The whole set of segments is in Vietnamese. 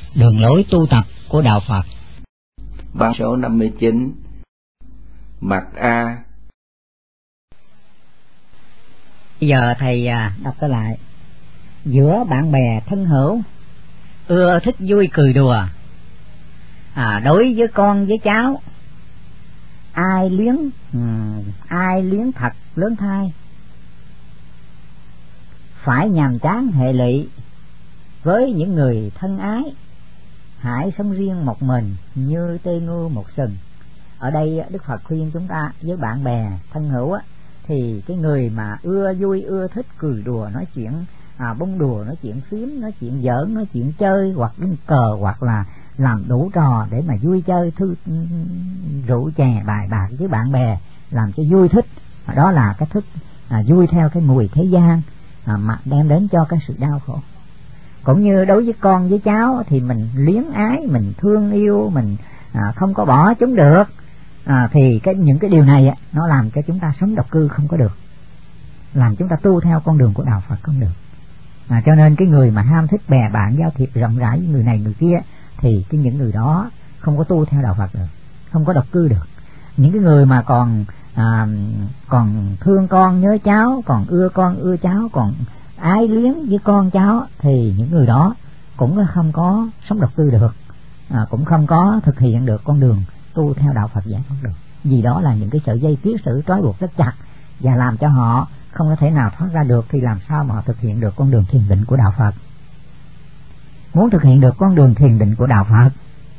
đường lối tu tập của Đạo Phật. Bản số 59. Mặt A. Bây giờ thầy đọc trở lại. Giữa bạn bè thân hữu, ưa thích vui cười đùa, đối với con với cháu, ai liếng thật lớn thai, phải nhàm chán hệ lụy với những người thân ái, hãy sống riêng một mình như tê ngưu một sừng. Ở đây Đức Phật khuyên chúng ta với bạn bè thân hữu thì cái người mà ưa vui ưa thích cười đùa, nói chuyện bông đùa, nói chuyện phím, nói chuyện giỡn, nói chuyện chơi hoặc đánh cờ, hoặc là làm đủ trò để mà vui chơi, rượu chè bài bạc với bạn bè làm cho vui thích, đó là cái thích vui theo cái mùi thế gian mà đem đến cho cái sự đau khổ. Cũng như đối với con với cháu thì mình liếng ái, mình thương yêu, mình không có bỏ chúng được, thì những cái điều này nó làm cho chúng ta sống độc cư không có được, làm chúng ta tu theo con đường của Đạo Phật không được. Cho nên cái người mà ham thích bè bạn giao thiệp rộng rãi với người này người kia thì những người đó không có tu theo Đạo Phật được, không có độc cư được. Những cái người mà còn thương con nhớ cháu, còn ưa con ưa cháu, còn ái liếng với con cháu thì những người đó cũng không có sống độc cư được, cũng không có thực hiện được con đường tu theo Đạo Phật giải thoát được. Vì đó là những cái sợi dây kiết sử trói buộc rất chặt và làm cho họ không có thể nào thoát ra được, thì làm sao mà họ thực hiện được con đường thiền định của Đạo Phật. Muốn thực hiện được con đường thiền định của Đạo Phật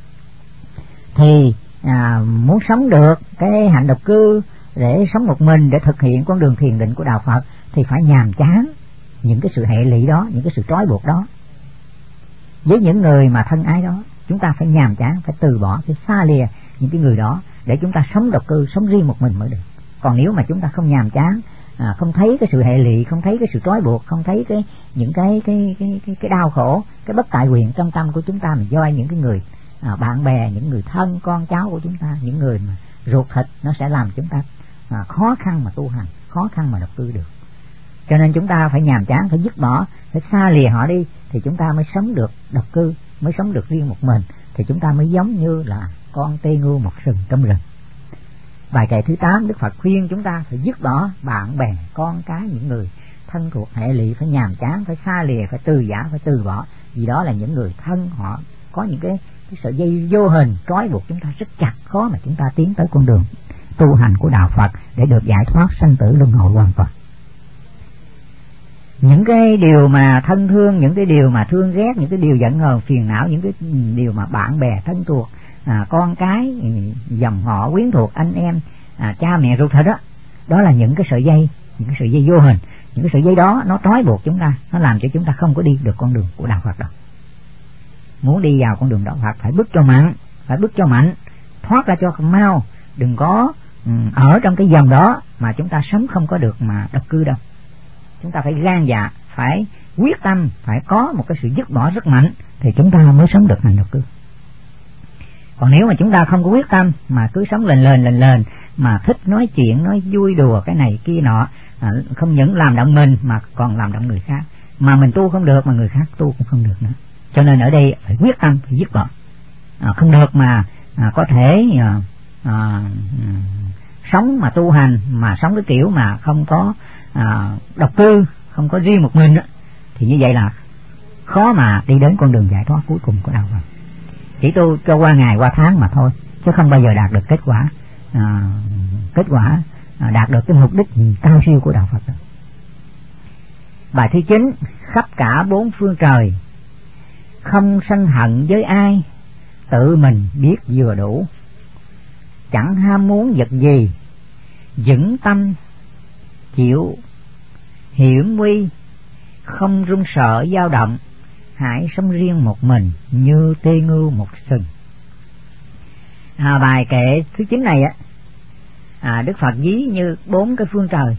thì muốn sống được cái hạnh độc cư, để sống một mình, để thực hiện con đường thiền định của Đạo Phật thì phải nhàm chán những cái sự hệ lụy đó, những cái sự trói buộc đó. Với những người mà thân ái đó, chúng ta phải nhàm chán, phải từ bỏ, phải xa lìa những cái người đó để chúng ta sống độc cư, sống riêng một mình mới được. Còn nếu mà chúng ta không nhàm chán, không thấy cái sự hệ lụy, không thấy cái sự trói buộc, không thấy những cái đau khổ, cái bất tại nguyện trong tâm của chúng ta mà do những cái người bạn bè, những người thân con cháu của chúng ta, những người mà ruột thịt, nó sẽ làm chúng ta khó khăn mà tu hành, khó khăn mà độc cư được. Cho nên chúng ta phải nhàm chán, phải dứt bỏ, phải xa lìa họ đi thì chúng ta mới sống được độc cư, mới sống được riêng một mình, thì chúng ta mới giống như là con tê ngưu một sừng trong rừng. Bài kệ thứ 8, Đức Phật khuyên chúng ta phải dứt bỏ bạn bè, con cái, những người thân thuộc hệ lụy, phải nhàm chán, phải xa lìa, phải từ giả, phải từ bỏ. Vì đó là những người thân, họ có những cái sợi dây vô hình trói buộc chúng ta rất chặt, khó mà chúng ta tiến tới con đường tu hành của Đạo Phật để được giải thoát sanh tử luân hồi hoàn toàn. Những cái điều mà thân thương, những cái điều mà thương ghét, những cái điều giận hờn phiền não, những cái điều mà bạn bè thân thuộc, con cái, dòng họ quyến thuộc, anh em, cha mẹ ruột thịt đó, đó là những cái sợi dây vô hình. Những cái sợi dây đó nó trói buộc chúng ta, nó làm cho chúng ta không có đi được con đường của Đạo Phật đâu. Muốn đi vào con đường Đạo Phật phải bước cho mạnh, thoát ra cho mau, đừng có ở trong cái dòng đó mà chúng ta sống không có được mà độc cư đâu. Chúng ta phải gan dạ, phải quyết tâm, phải có một cái sự dứt bỏ rất mạnh thì chúng ta mới sống được hành độc cư. Còn nếu mà chúng ta không có quyết tâm mà cứ sống lên mà thích nói chuyện, nói vui đùa cái này kia nọ, không những làm động mình mà còn làm động người khác, mà mình tu không được mà người khác tu cũng không được nữa. Cho nên ở đây phải quyết tâm, phải dứt bỏ. Không được mà có thể sống mà tu hành, mà sống cái kiểu mà không có độc cư, không có riêng một mình đó, thì như vậy là khó mà đi đến con đường giải thoát cuối cùng của Đạo Phật. Chỉ tu cho qua ngày qua tháng mà thôi, chứ không bao giờ đạt được kết quả đạt được cái mục đích cao siêu của Đạo Phật đó. Bài thứ 9, khắp cả bốn phương trời, không sân hận với ai, tự mình biết vừa đủ, chẳng ham muốn vật gì, vững tâm chịu hiểm nguy, không run sợ dao động, hãy sống riêng một mình như tê ngưu một sừng. Bài kệ thứ 9 này Đức Phật ví như bốn cái phương trời,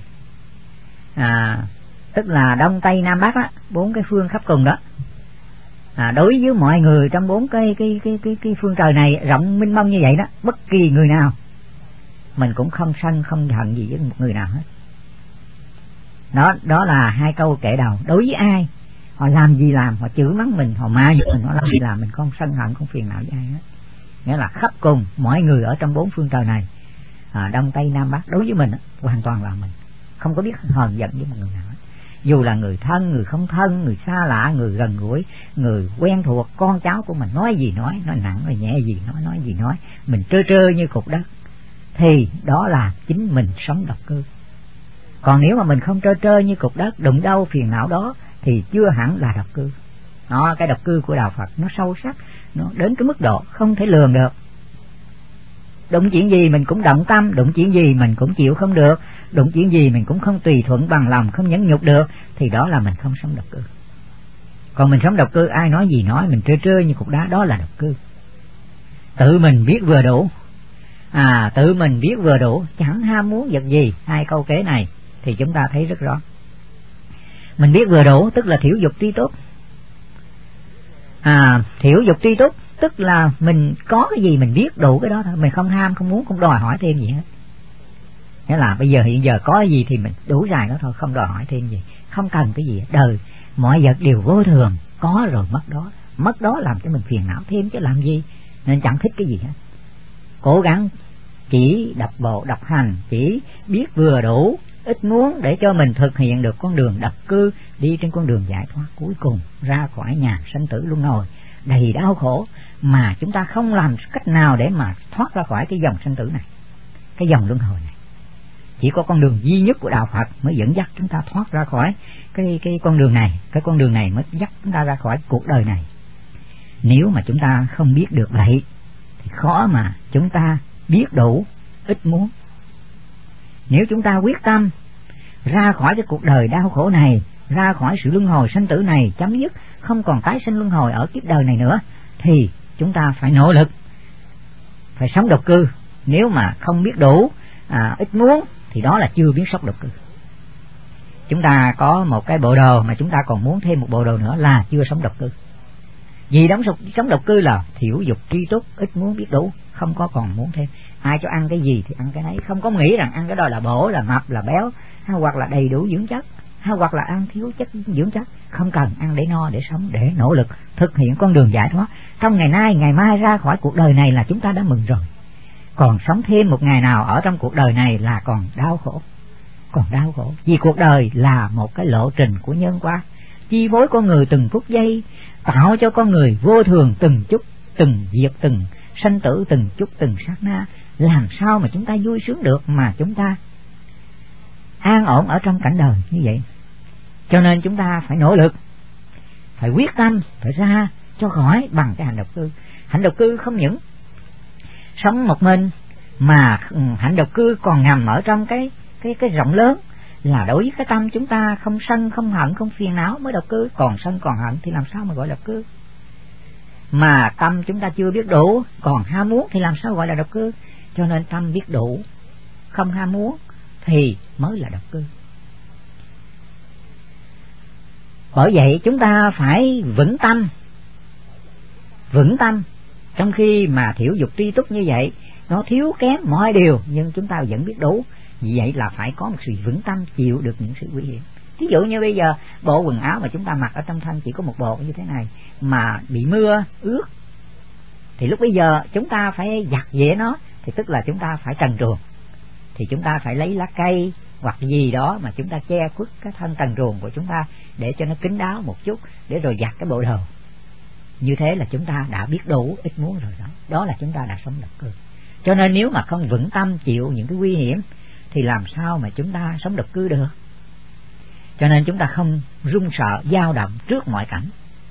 tức là Đông Tây Nam Bắc đó, bốn cái phương khắp cùng đó. Đối với mọi người trong bốn cái phương trời này rộng mênh mông như vậy đó, bất kỳ người nào mình cũng không sân không hận gì với một người nào hết. Đó là hai câu kể đầu. Đối với ai họ làm gì làm, họ chửi mắng mình, họ ma mình, họ làm gì làm, mình không sân hận, không phiền não với ai hết. Nghĩa là khắp cùng mọi người ở trong bốn phương trời này, Đông Tây Nam Bắc, đối với mình hoàn toàn là mình, không có biết hờn giận với một người nào hết. Dù là người thân, người không thân, người xa lạ, người gần gũi, người quen thuộc, con cháu của mình, nói gì nói nặng rồi nhẹ gì nói gì nói, mình trơ trơ như cục đất, thì đó là chính mình sống độc cư. Còn nếu mà mình không trơ trơ như cục đất, đụng đâu phiền não đó, thì chưa hẳn là độc cư. Đó, cái độc cư của đạo Phật nó sâu sắc, nó đến cái mức độ không thể lường được. Đụng chuyện gì mình cũng động tâm, đụng chuyện gì mình cũng chịu không được, đụng chuyện gì mình cũng không tùy thuận bằng lòng, không nhẫn nhục được, thì đó là mình không sống độc cư. Còn mình sống độc cư, ai nói gì nói, mình trơ trơ như cục đá, đó là độc cư. Tự mình biết vừa đủ, tự mình biết vừa đủ, chẳng ham muốn vật gì. Hai câu kế này thì chúng ta thấy rất rõ. Mình biết vừa đủ tức là thiểu dục tri túc. Thiểu dục tri túc tức là mình có cái gì mình biết đủ cái đó thôi, mình không ham, không muốn, không đòi hỏi thêm gì hết. Nghĩa là bây giờ hiện giờ có cái gì thì mình đủ dài đó thôi, không đòi hỏi thêm gì, không cần cái gì hết. Đời mọi vật đều vô thường, có rồi mất đó làm cho mình phiền não thêm chứ làm gì, nên chẳng thích cái gì hết. Cố gắng chỉ đọc bộ đọc hành, chỉ biết vừa đủ, ít muốn, để cho mình thực hiện được con đường độc cư, đi trên con đường giải thoát cuối cùng ra khỏi nhà sanh tử luân hồi đầy đau khổ, mà chúng ta không làm cách nào để mà thoát ra khỏi cái dòng sanh tử này, cái dòng luân hồi này. Chỉ có con đường duy nhất của đạo Phật mới dẫn dắt chúng ta thoát ra khỏi cái con đường này, cái con đường này mới dắt chúng ta ra khỏi cuộc đời này. Nếu mà chúng ta không biết được vậy thì khó mà chúng ta biết đủ, ít muốn. Nếu chúng ta quyết tâm ra khỏi cái cuộc đời đau khổ này, ra khỏi sự luân hồi sanh tử này, chấm dứt không còn tái sinh luân hồi ở kiếp đời này nữa, thì chúng ta phải nỗ lực, phải sống độc cư. Nếu mà không biết đủ, ít muốn, thì đó là chưa biết sống độc cư. Chúng ta có một cái bộ đồ mà chúng ta còn muốn thêm một bộ đồ nữa là chưa sống độc cư. Vì sống độc cư là thiểu dục tri túc, ít muốn biết đủ, không có còn muốn thêm. Ai cho ăn cái gì thì ăn cái đấy, không có nghĩ rằng ăn cái đó là bổ, là mập, là béo, hoặc là đầy đủ dưỡng chất, hoặc là ăn thiếu chất dưỡng chất. Không cần, ăn để no, để sống, để nỗ lực thực hiện con đường giải thoát. Trong ngày nay, ngày mai ra khỏi cuộc đời này là chúng ta đã mừng rồi. Còn sống thêm một ngày nào ở trong cuộc đời này là còn đau khổ, vì cuộc đời là một cái lộ trình của nhân quả, chi phối con người từng phút giây, tạo cho con người vô thường từng chút, từng việc, từng sanh tử, từng chút, từng sát na. Làm sao mà chúng ta vui sướng được, mà chúng ta an ổn ở trong cảnh đời như vậy? Cho nên chúng ta phải nỗ lực, phải quyết tâm, phải ra cho khỏi bằng cái hành độc cư. Hành độc cư không những sống một mình, mà hạnh độc cư còn nằm ở trong cái rộng lớn, là đối với cái tâm chúng ta không sân, không hận, không phiền não mới độc cư. Còn sân còn hận thì làm sao mà gọi độc cư? Mà tâm chúng ta chưa biết đủ, còn ham muốn thì làm sao gọi là độc cư? Cho nên tâm biết đủ, không ham muốn thì mới là độc cư. Bởi vậy chúng ta phải vững tâm. Trong khi mà thiểu dục tri túc như vậy, nó thiếu kém mọi điều, nhưng chúng ta vẫn biết đủ. Vì vậy là phải có một sự vững tâm, chịu được những sự nguy hiểm. Ví dụ như bây giờ bộ quần áo mà chúng ta mặc ở trong thân chỉ có một bộ như thế này, mà bị mưa ướt, thì lúc bây giờ chúng ta phải giặt giẻ nó, thì tức là chúng ta phải trần truồng, thì chúng ta phải lấy lá cây hoặc gì đó mà chúng ta che khuất cái thân trần truồng của chúng ta, để cho nó kín đáo một chút, để rồi giặt cái bộ đồ. Như thế là chúng ta đã biết đủ, ít muốn rồi đó. Đó là chúng ta đã sống độc cư. Cho nên nếu mà không vững tâm chịu những cái nguy hiểm thì làm sao mà chúng ta sống độc cư được? Cho nên chúng ta không run sợ, dao động trước mọi cảnh.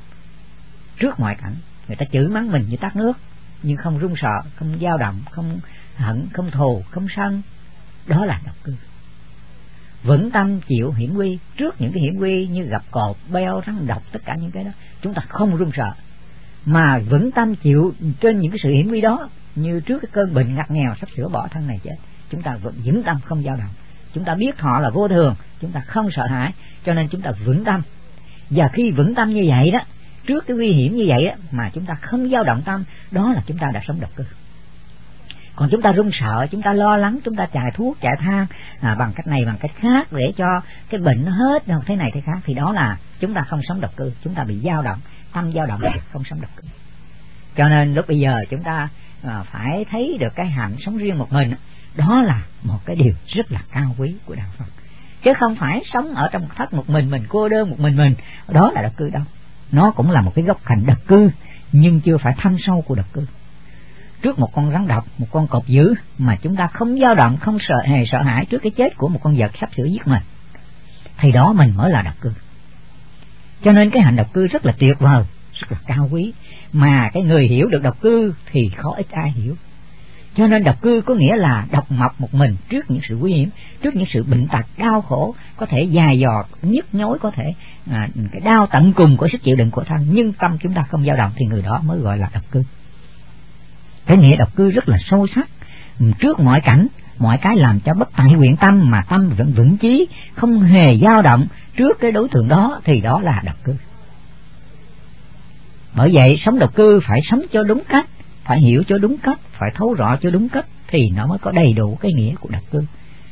Người ta chửi mắng mình như tát nước, nhưng không run sợ, không dao động, không hận, không thù, không sân. Đó là độc cư. Vững tâm chịu hiểm nguy. Trước những cái hiểm nguy như gặp cọp, beo, rắn độc, tất cả những cái đó, chúng ta không run sợ, mà vững tâm chịu trên những cái sự hiểm nguy đó. Như trước cái cơn bệnh ngặt nghèo sắp sửa bỏ thân này chết, chúng ta vẫn vững tâm, không dao động. Chúng ta biết họ là vô thường, chúng ta không sợ hãi, cho nên chúng ta vững tâm. Và khi vững tâm như vậy đó, trước cái nguy hiểm như vậy đó, mà chúng ta không dao động tâm, đó là chúng ta đã sống độc cư. Còn chúng ta run sợ, chúng ta lo lắng, chúng ta chạy thuốc chạy thang bằng cách này bằng cách khác để cho cái bệnh nó hết, hoặc thế này thế khác, thì đó là chúng ta không sống độc cư, chúng ta bị dao động, tâm dao động, không sống độc cư. Cho nên lúc bây giờ chúng ta phải thấy được cái hạnh sống riêng một mình, đó là một cái điều rất là cao quý của đạo Phật, chứ không phải sống ở trong thất một mình cô đơn một mình, đó là độc cư đâu. Nó cũng là một cái góc cạnh độc cư, nhưng chưa phải thâm sâu của độc cư. Trước một con rắn độc, một con cọp dữ mà chúng ta không dao động, không hề sợ hãi trước cái chết của một con vật sắp sửa giết mình, thì đó mình mới là độc cư. Cho nên cái hạnh độc cư rất là tuyệt vời, rất là cao quý, mà cái người hiểu được độc cư thì khó ít ai hiểu. Cho nên độc cư có nghĩa là độc mộc một mình trước những sự nguy hiểm, trước những sự bệnh tật đau khổ, có thể dài dò nhức nhối, có thể cái đau tận cùng của sức chịu đựng của thân, nhưng tâm chúng ta không dao động, thì người đó mới gọi là độc cư. Cái nghĩa độc cư rất là sâu sắc, trước mọi cảnh mọi cái làm cho bất tại nguyện tâm, mà tâm vẫn vững chí, không hề dao động trước cái đối tượng đó, thì đó là độc cư. Bởi vậy sống độc cư phải sống cho đúng cách, phải hiểu cho đúng cách, phải thấu rõ cho đúng cách, thì nó mới có đầy đủ cái nghĩa của độc cư.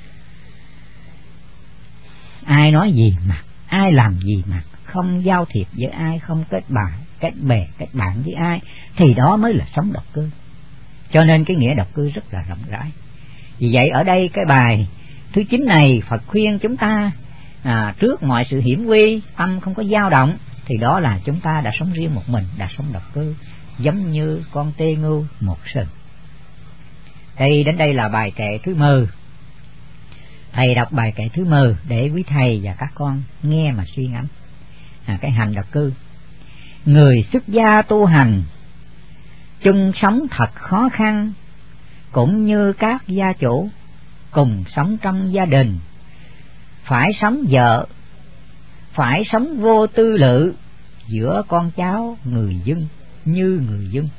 Ai nói gì mà, ai làm gì mà, không giao thiệp với ai, không kết bè kết bạn với ai, thì đó mới là sống độc cư. Cho nên cái nghĩa độc cư rất là rộng rãi. Vì vậy ở đây cái bài thứ 9 này Phật khuyên chúng ta trước mọi sự hiểm nguy, tâm không có dao động, thì đó là chúng ta đã sống riêng một mình, đã sống độc cư, giống như con tê ngưu một sừng. Đến đây là bài kệ thứ 10. Thầy đọc bài kệ thứ 10 để quý thầy và các con nghe mà suy ngẫm cái hành độc cư. Người xuất gia tu hành chung sống thật khó khăn, cũng như các gia chủ cùng sống trong gia đình, phải sống vợ, phải sống vô tư lự giữa con cháu người dân như người dân.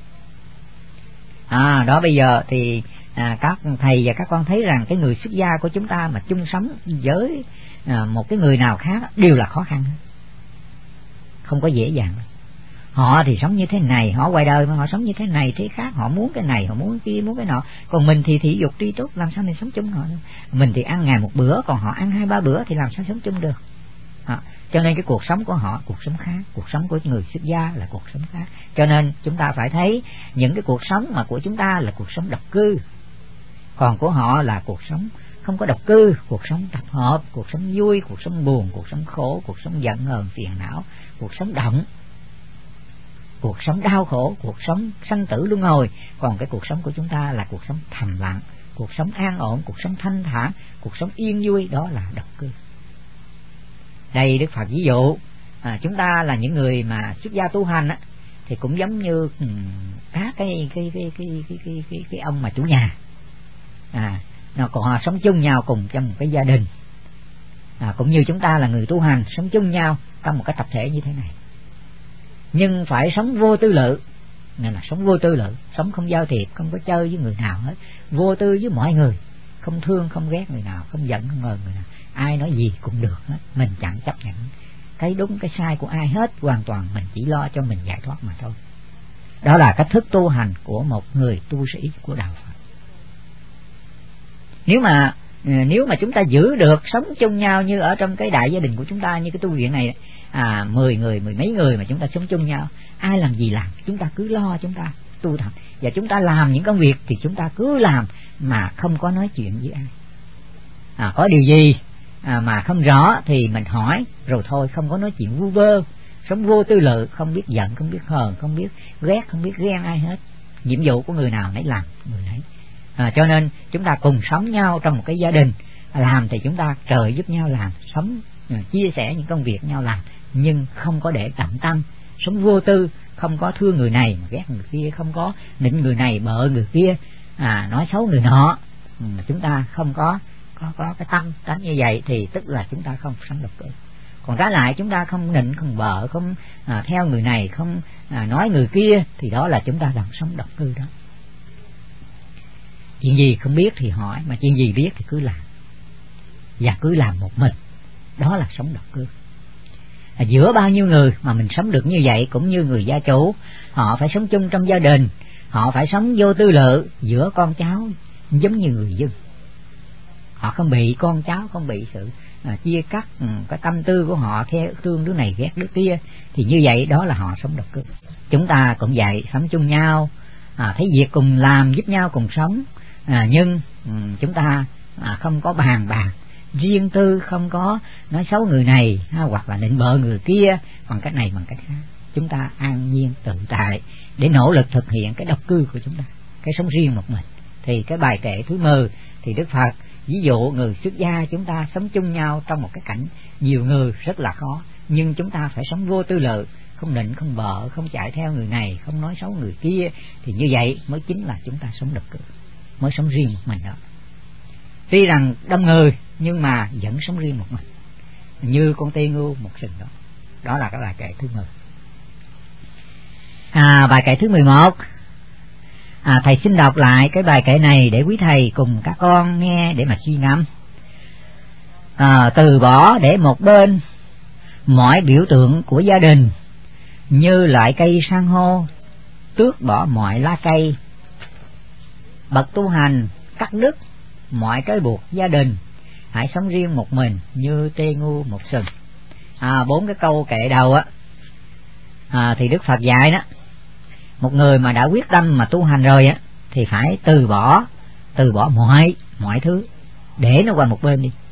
Đó bây giờ thì các thầy và các con thấy rằng cái người xuất gia của chúng ta mà chung sống với một cái người nào khác đều là khó khăn, không có dễ dàng. Họ thì sống như thế này, họ ngoài đời mà họ sống như thế này thế khác, họ muốn cái này, họ muốn cái kia, muốn cái nọ. Còn mình thì thị dục tri túc, làm sao mình sống chung họ được? Mình thì ăn ngày một bữa, còn họ ăn 2-3 bữa, thì làm sao sống chung được? Cho nên cái cuộc sống của họ cuộc sống khác, cuộc sống của người xuất gia là cuộc sống khác. Cho nên chúng ta phải thấy những cái cuộc sống mà của chúng ta là cuộc sống độc cư, còn của họ là cuộc sống không có độc cư, cuộc sống tập hợp, cuộc sống vui, cuộc sống buồn, cuộc sống khổ, cuộc sống giận hờn phiền não, cuộc sống động, cuộc sống đau khổ, cuộc sống sanh tử luân hồi. Còn cái cuộc sống của chúng ta là cuộc sống thầm lặng, cuộc sống an ổn, cuộc sống thanh thản, cuộc sống yên vui, đó là độc cư. Đây Đức Phật ví dụ chúng ta là những người mà xuất gia tu hành thì cũng giống như các cái ông mà chủ nhà, còn họ sống chung nhau cùng trong một cái gia đình, cũng như chúng ta là người tu hành sống chung nhau trong một cái tập thể như thế này, nhưng phải sống vô tư lự. Nên là sống vô tư lự, sống không giao thiệp, không có chơi với người nào hết, vô tư với mọi người, không thương không ghét người nào, không giận không hờn người nào, ai nói gì cũng được hết, mình chẳng chấp nhận cái đúng cái sai của ai hết, hoàn toàn mình chỉ lo cho mình giải thoát mà thôi. Đó là cách thức tu hành của một người tu sĩ của đạo Phật. Nếu mà chúng ta giữ được sống chung nhau như ở trong cái đại gia đình của chúng ta, như cái tu viện này, 10 người, 10 mấy người mà chúng ta sống chung nhau, ai làm gì làm, chúng ta cứ lo, chúng ta tu tập, và chúng ta làm những công việc thì chúng ta cứ làm mà không có nói chuyện với ai. Có điều gì mà không rõ thì mình hỏi rồi thôi, không có nói chuyện vu vơ, sống vô tư lự, không biết giận, không biết hờn, không biết ghét, không biết ghen ai hết. Nhiệm vụ của người nào nấy làm người nấy. Cho nên chúng ta cùng sống nhau trong một cái gia đình, làm thì chúng ta trợ giúp nhau làm, sống chia sẻ những công việc nhau làm, nhưng không có để động tâm, sống vô tư, không có thương người này mà ghét người kia, không có nịnh người này bợ người kia, nói xấu người nọ. Chúng ta không có cái tâm tánh như vậy thì tức là chúng ta không sống độc cư. Còn trái lại chúng ta không nịnh, không bợ, không theo người này, không nói người kia, thì đó là chúng ta đang sống độc cư đó. Chuyện gì không biết thì hỏi, mà chuyện gì biết thì cứ làm, và cứ làm một mình, đó là sống độc cư. Giữa bao nhiêu người mà mình sống được như vậy, cũng như người gia chủ, họ phải sống chung trong gia đình, Họ phải sống vô tư lự giữa con cháu giống như người dân. Họ không bị con cháu, không bị sự chia cắt cái tâm tư của họ theo thương đứa này ghét đứa kia. Thì như vậy đó là họ sống độc cư. Chúng ta cũng vậy, sống chung nhau, thấy việc cùng làm, giúp nhau cùng sống, nhưng chúng ta không có bàn bạc riêng tư, không có nói xấu người này hoặc là nịnh bợ người kia bằng cách này bằng cách khác. Chúng ta an nhiên tự tại để nỗ lực thực hiện cái độc cư của chúng ta, cái sống riêng một mình. Thì cái bài kệ thứ 10 thì Đức Phật ví dụ người xuất gia chúng ta sống chung nhau trong một cái cảnh nhiều người rất là khó, nhưng chúng ta phải sống vô tư lự, không nịnh không bợ, không chạy theo người này, không nói xấu người kia. Thì như vậy mới chính là chúng ta sống độc cư, mới sống riêng một mình đó. Tuy rằng đông người nhưng mà vẫn sống riêng một mình, như con tê ngưu một sừng đó. Đó là cái bài kệ thứ 10. Bài kệ thứ 11. Thầy xin đọc lại cái bài kệ này để quý thầy cùng các con nghe để mà suy ngẫm. Từ bỏ để một bên mọi biểu tượng của gia đình, như loại cây san hô tước bỏ mọi lá cây. Bậc tu hành cắt đứt mọi trói buộc gia đình, hãy sống riêng một mình như tê ngu một sừng. 4 cái câu kệ đầu thì Đức Phật dạy đó, một người mà đã quyết tâm mà tu hành rồi thì phải từ bỏ mọi thứ, để nó qua một bên đi,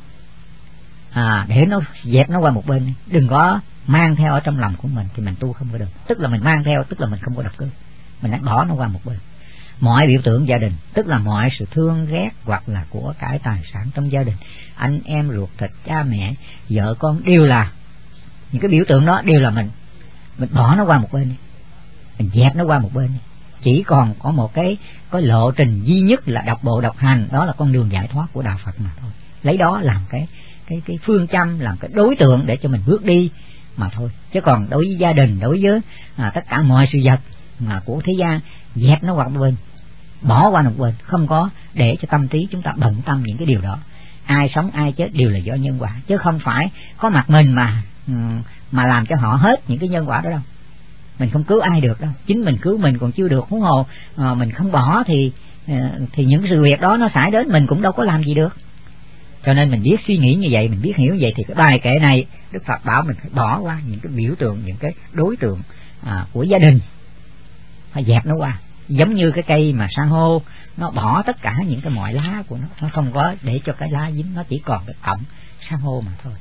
để nó dẹp nó qua một bên đi. Đừng có mang theo ở trong lòng của mình thì mình tu không có được. Tức là mình mang theo, tức là mình không có độc cư, mình đã bỏ nó qua một bên. Mọi biểu tượng gia đình tức là mọi sự thương ghét hoặc là của cải tài sản trong gia đình, anh em ruột thịt, cha mẹ, vợ con, đều là những cái biểu tượng đó, đều là mình bỏ nó qua một bên đi, mình dẹp nó qua một bên đi. Chỉ còn có một cái lộ trình duy nhất là đọc bộ đọc hành, đó là con đường giải thoát của đạo Phật mà thôi. Lấy đó làm cái phương châm, làm cái đối tượng để cho mình bước đi mà thôi. Chứ còn đối với gia đình, đối với tất cả mọi sự vật của thế gian, dẹp nó qua một bên, bỏ qua một bên, không có để cho tâm trí chúng ta bận tâm những cái điều đó. Ai sống ai chết đều là do nhân quả, chứ không phải có mặt mình mà làm cho họ hết những cái nhân quả đó đâu. Mình không cứu ai được đâu, chính mình cứu mình còn chưa được, huống hồ mình không bỏ thì những sự việc đó nó xảy đến mình cũng đâu có làm gì được. Cho nên mình biết suy nghĩ như vậy, mình biết hiểu như vậy thì cái bài kệ này Đức Phật bảo mình phải bỏ qua những cái biểu tượng, những cái đối tượng của gia đình, phải dẹp nó qua. Giống như cái cây mà san hô, nó bỏ tất cả những cái mọi lá của nó không có để cho cái lá dính, nó chỉ còn cái cọng san hô mà thôi.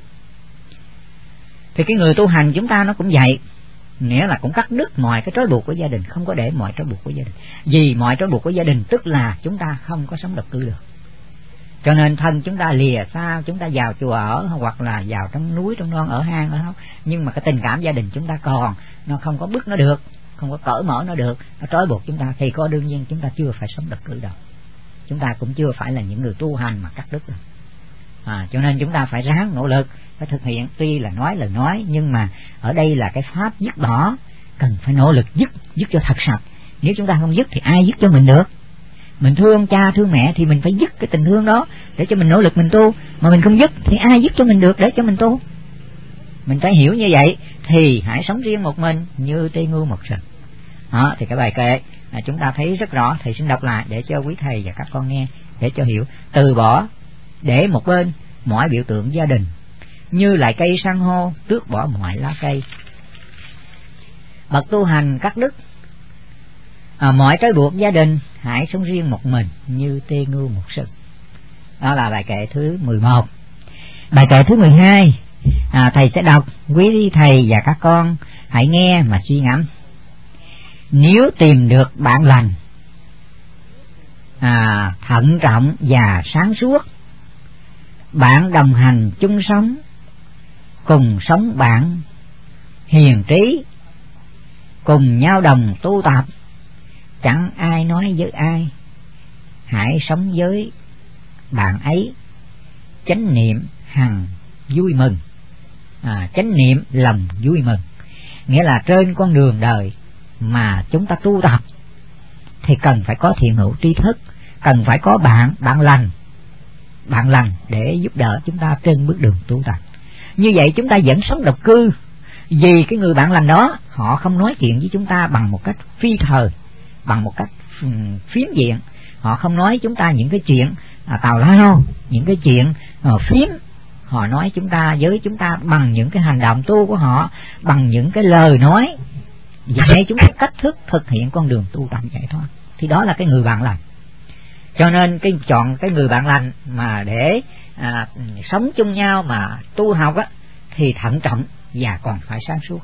Thì cái người tu hành chúng ta nó cũng vậy, nghĩa là cũng cắt đứt mọi cái trói buộc của gia đình, không có để mọi trói buộc của gia đình. Vì mọi trói buộc của gia đình tức là chúng ta không có sống độc cư được. Cho nên thân chúng ta lìa xa, chúng ta vào chùa ở hoặc là vào trong núi trong non ở hang ở không, nhưng mà cái tình cảm gia đình chúng ta còn, nó không có bứt nó được, không có cởi mở nó được, nó trói buộc chúng ta, thì có đương nhiên chúng ta chưa phải sống độc cư đâu. Chúng ta cũng chưa phải là những người tu hành mà cắt đứt đâu. Cho nên chúng ta phải ráng nỗ lực, phải thực hiện. Tuy là lời nói nhưng mà ở đây là cái pháp dứt bỏ, cần phải nỗ lực dứt cho thật sạch. Nếu chúng ta không dứt thì ai dứt cho mình được? Mình thương cha thương mẹ thì mình phải dứt cái tình thương đó để cho mình nỗ lực mình tu, mà mình không dứt thì ai dứt cho mình được để cho mình tu? Mình phải hiểu như vậy thì hãy sống riêng một mình như tê ngu một sừng. Thì cái bài kệ chúng ta thấy rất rõ. Thầy xin đọc lại để cho quý thầy và các con nghe để cho hiểu. Từ bỏ để một bên mọi biểu tượng gia đình, như lại cây san hô tước bỏ mọi lá cây. Bậc tu hành cắt đứt mọi trói buộc gia đình, hãy sống riêng một mình như tê ngu một sừng. Đó là bài kệ thứ 11. Bài kệ thứ 12 thầy sẽ đọc, quý thầy và các con hãy nghe mà suy ngẫm. Nếu tìm được bạn lành thận trọng và sáng suốt, bạn đồng hành chung sống, cùng sống bạn hiền trí, cùng nhau đồng tu tập, chẳng ai nói với ai, hãy sống với bạn ấy, chánh niệm hằng vui mừng. Chánh niệm lòng vui mừng, nghĩa là trên con đường đời mà chúng ta tu tập thì cần phải có thiện hữu tri thức, cần phải có bạn lành để giúp đỡ chúng ta trên bước đường tu tập. Như vậy chúng ta vẫn sống độc cư, vì cái người bạn lành đó họ không nói chuyện với chúng ta bằng một cách phi thời, bằng một cách phiếm diện, họ không nói chúng ta những cái chuyện tào lao, những cái chuyện phiếm. Họ nói với chúng ta bằng những cái hành động tu của họ, bằng những cái lời nói, dạy chúng ta cách thức thực hiện con đường tu tập giải thoát. Thì đó là cái người bạn lành. Cho nên chọn cái người bạn lành mà để sống chung nhau mà tu học á, thì thận trọng và còn phải sáng suốt.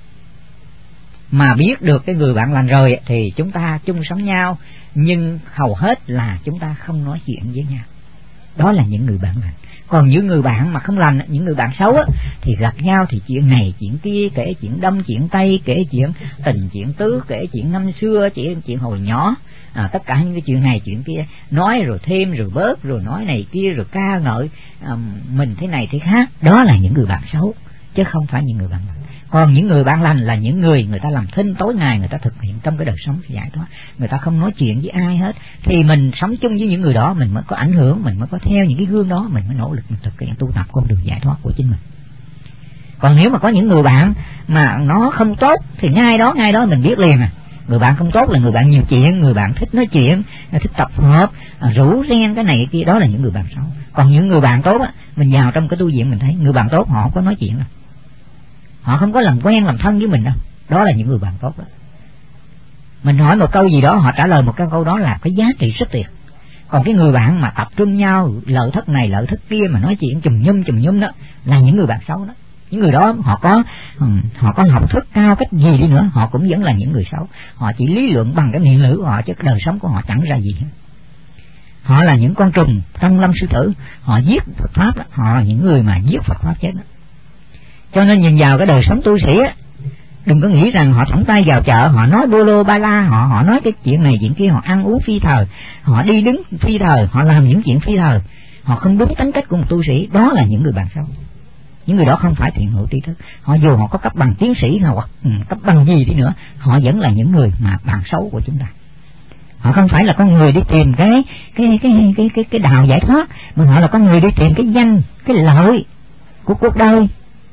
Mà biết được cái người bạn lành rồi thì chúng ta chung sống nhau, nhưng hầu hết là chúng ta không nói chuyện với nhau. Đó là những người bạn lành. Còn những người bạn mà không lành, những người bạn xấu á, thì gặp nhau thì chuyện này chuyện kia, kể chuyện đông chuyện tây, kể chuyện tình chuyện tứ, kể chuyện năm xưa, chuyện hồi nhỏ, tất cả những cái chuyện này chuyện kia, nói rồi thêm rồi bớt, rồi nói này kia, rồi ca ngợi mình thế này thế khác. Đó là những người bạn xấu, chứ không phải những người bạn lành. Còn những người bạn lành là những người ta làm thinh tối ngày, người ta thực hiện trong cái đời sống giải thoát, người ta không nói chuyện với ai hết. Thì mình sống chung với những người đó, mình mới có ảnh hưởng, mình mới có theo những cái gương đó, mình mới nỗ lực mình thực hiện tu tập con đường giải thoát của chính mình. Còn nếu mà có những người bạn mà nó không tốt thì ngay đó mình biết liền. Người bạn không tốt là người bạn nhiều chuyện, người bạn thích nói chuyện, thích tập hợp, rủ ren cái này cái kia, đó là những người bạn xấu. Còn những người bạn tốt á, mình vào trong cái tu viện mình thấy người bạn tốt họ không có nói chuyện đâu, họ không có làm quen làm thân với mình đâu. Đó là những người bạn tốt đó. Mình hỏi một câu gì đó, họ trả lời một cái câu đó là cái giá trị rất tuyệt. Còn cái người bạn mà tập trung nhau lợi thất này lợi thất kia mà nói chuyện chùm nhum đó là những người bạn xấu đó. Những người đó họ có học thức cao cách gì đi nữa, họ cũng vẫn là những người xấu. Họ chỉ lý luận bằng cái miệng lưỡi của họ, chứ đời sống của họ chẳng ra gì hết. Họ là những con trùng trong lâm sư tử, họ giết Phật pháp đó. Họ là những người mà giết Phật pháp chết đó. Cho nên nhìn vào cái đời sống tu sĩ á, đừng có nghĩ rằng họ thõng tay vào chợ, họ nói bô lô ba la, họ nói cái chuyện này chuyện kia, họ ăn uống phi thời, họ đi đứng phi thời, họ làm những chuyện phi thời, họ không đúng tính cách của một tu sĩ. Đó là những người bạn xấu. Những người đó không phải thiện hữu tri thức. Họ dù họ có cấp bằng tiến sĩ hoặc cấp bằng gì đi nữa, họ vẫn là những người mà bạn xấu của chúng ta. Họ không phải là con người đi tìm cái đạo giải thoát, mà họ là con người đi tìm cái danh, cái lợi của cuộc đời,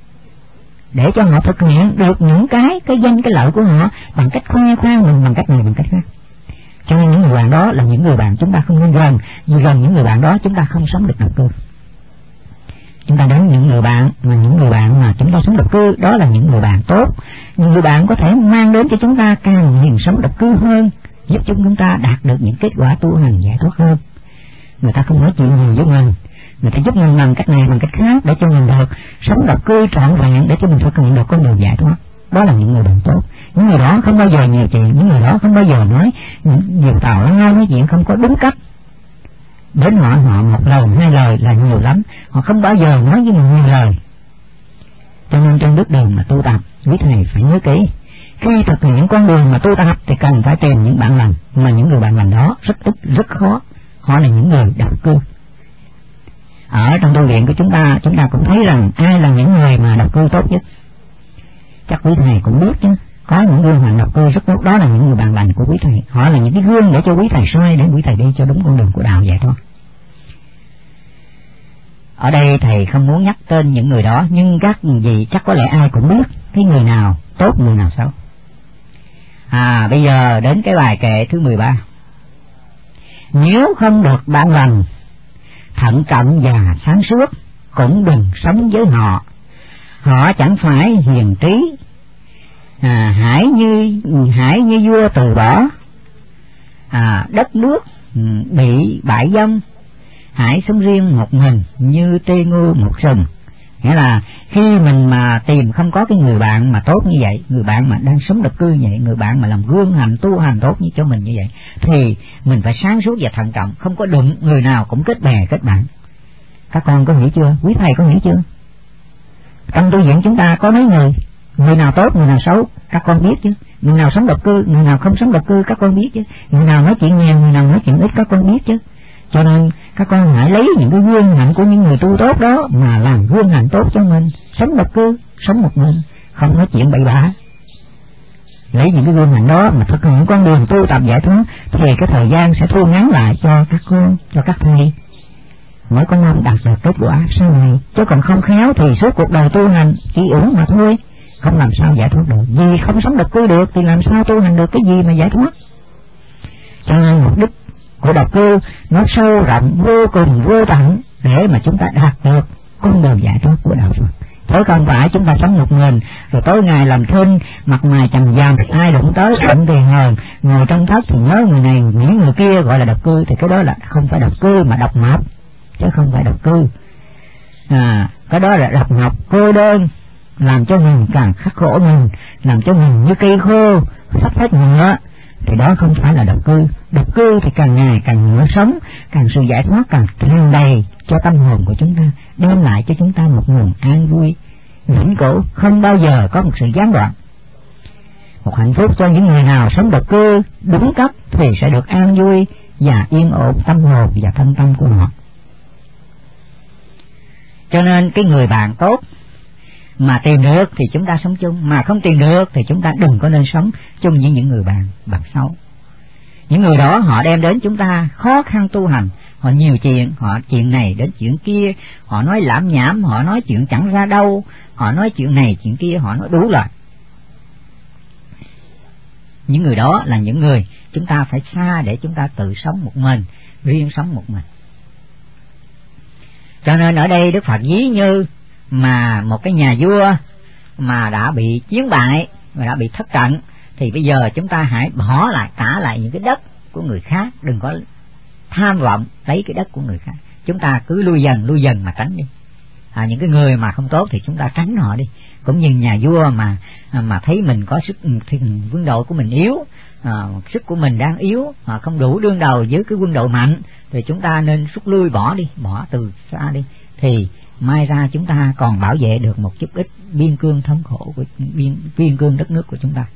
để cho họ thực hiện được những cái danh cái lợi của họ bằng cách khoe khoang mình bằng cách này bằng cách khác. Cho nên những người bạn đó là những người bạn chúng ta không nên gần, vì gần những người bạn đó chúng ta không sống được độc cư. Chúng ta đến những người bạn mà chúng ta sống độc cư, đó là những người bạn tốt. Những người bạn có thể mang đến cho chúng ta càng nhiều sống độc cư hơn, giúp chúng ta đạt được những kết quả tu hành giải thoát hơn. Người ta không nói chuyện nhiều với mình, người ta giúp mình làm cách này bằng cách khác để cho mình được sống độc cư trọn vẹn, để cho mình thực hiện được con đường giải thoát. Đó là những người bạn tốt. Những người đó không bao giờ nhiều chuyện, những người đó không bao giờ nói nhiều tào lao, nói chuyện không có đúng cách. Đến họ một lời hai lời là nhiều lắm, họ không bao giờ nói với mình nhiều lời. Cho nên trên bước đường mà tu tập, quý thầy phải nhớ kỹ, khi thực hiện con đường mà tu tập thì cần phải tìm những bạn lành, mà những người bạn lành đó rất ít, rất khó. Họ là những người độc cư. Ở trong tu viện của chúng ta cũng thấy rằng ai là những người mà độc cư tốt nhất. Chắc quý thầy cũng biết chứ, có những gương bạn độc cư rất tốt, đó là những người bạn lành của quý thầy. Họ là những cái gương để cho quý thầy soi, để quý thầy đi cho đúng con đường của đạo vậy thôi. Ở đây thầy không muốn nhắc tên những người đó, nhưng các vị chắc có lẽ ai cũng biết cái người nào tốt, người nào xấu. Bây giờ đến cái bài kệ thứ 13. Nếu không được bạn lành, thận trọng và sáng suốt, cũng đừng sống với họ. Họ chẳng phải hiền trí, hãy như vua từ bỏ, đất nước bị bại vong, hãy sống riêng một mình như tê ngư một sừng. Nghĩa là khi mình mà tìm không có cái người bạn mà tốt như vậy, người bạn mà đang sống độc cư như vậy, người bạn mà làm gương hành tu hành tốt như cho mình như vậy, thì mình phải sáng suốt và thận trọng, không có đụng người nào cũng kết bè kết bạn. Các con có hiểu chưa? Quý thầy có hiểu chưa? Trong tu viện chúng ta có mấy người nào tốt, người nào xấu, các con biết chứ. Người nào sống độc cư, người nào không sống độc cư, các con biết chứ. Người nào nói chuyện nhiều, người nào nói chuyện ít, các con biết chứ. Cho nên các con hãy lấy những cái gương hạnh của những người tu tốt đó mà làm gương hạnh tốt cho mình. Sống độc cư, sống một mình, không nói chuyện bậy bạ. Lấy những cái gương hạnh đó mà thực hiện con đường tu tập giải thoát, thì cái thời gian sẽ thu ngắn lại cho các con, cho các thầy, mới có năm đạt được kết quả sau này. Chứ còn không khéo thì suốt cuộc đời tu hành chỉ uổng mà thôi, không làm sao giải thoát được. Vì không sống độc cư được thì làm sao tu hành được cái gì mà giải thoát. Cho nên mục đích của độc cư nó sâu rộng vô cùng vô tận để mà chúng ta đạt được con đường giải thoát của đạo Phật. Chứ không phải chúng ta sống một mình rồi tối ngày làm thinh, mặt mày chằm chằm, ai đụng tới giận thì hờn, ngồi trong thất thì nhớ người này nghĩ người kia, gọi là độc cư. Thì cái đó là không phải độc cư mà độc mập, chứ không phải độc cư. Cái đó là độc mập cô đơn, làm cho mình càng khắc khổ mình, làm cho mình như cây khô sắp hết nhựa, thì đó không phải là độc cư. Độc cư thì càng ngày càng nhựa sống, càng sự giải thoát càng tràn đầy cho tâm hồn của chúng ta, đem lại cho chúng ta một nguồn an vui vĩnh cửu, không bao giờ có một sự gián đoạn. Một hạnh phúc cho những người nào sống độc cư đúng cách thì sẽ được an vui và yên ổn tâm hồn và thân tâm của họ. Cho nên cái người bạn tốt mà tìm được thì chúng ta sống chung, mà không tìm được thì chúng ta đừng có nên sống chung với những người bạn xấu. Những người đó họ đem đến chúng ta khó khăn tu hành, họ nhiều chuyện, họ chuyện này đến chuyện kia, họ nói lảm nhảm, họ nói chuyện chẳng ra đâu, họ nói chuyện này chuyện kia, họ nói đủ loại. Những người đó là những người chúng ta phải xa để chúng ta tự sống một mình, riêng sống một mình. Cho nên ở đây Đức Phật ví như mà một cái nhà vua mà đã bị chiến bại và đã bị thất trận, thì bây giờ chúng ta hãy bỏ lại, trả lại những cái đất của người khác, đừng có tham vọng lấy cái đất của người khác. Chúng ta cứ lui dần mà tránh đi. Những cái người mà không tốt thì chúng ta tránh họ đi. Cũng như nhà vua mà thấy mình có sức, thì quân đội của mình yếu, sức của mình đang yếu, không đủ đương đầu với cái quân đội mạnh, thì chúng ta nên rút lui, bỏ từ xa đi, thì mai ra chúng ta còn bảo vệ được một chút ít biên cương thống khổ của biên cương đất nước của chúng ta.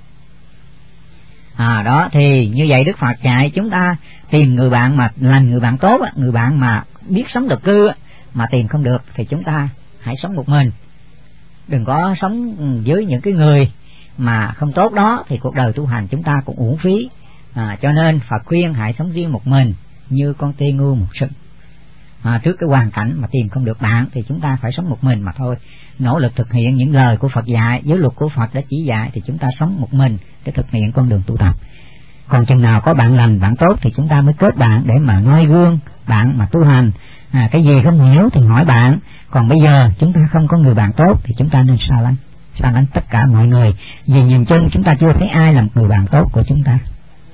Đó thì như vậy Đức Phật dạy chúng ta tìm người bạn mà lành, người bạn tốt, người bạn mà biết sống độc cư, mà tìm không được thì chúng ta hãy sống một mình. Đừng có sống với những cái người mà không tốt đó, thì cuộc đời tu hành chúng ta cũng uổng phí. Cho nên Phật khuyên hãy sống riêng một mình như con tê ngu một sừng. Trước cái hoàn cảnh mà tìm không được bạn thì chúng ta phải sống một mình mà thôi. Nỗ lực thực hiện những lời của Phật dạy, giới luật của Phật đã chỉ dạy, thì chúng ta sống một mình để thực hiện con đường tu tập. Còn chừng nào có bạn lành, bạn tốt thì chúng ta mới kết bạn để mà noi gương bạn mà tu hành. Cái gì không hiểu thì hỏi bạn. Còn bây giờ chúng ta không có người bạn tốt thì chúng ta nên xa lánh tất cả mọi người, vì nhìn chung chúng ta chưa thấy ai là một người bạn tốt của chúng ta.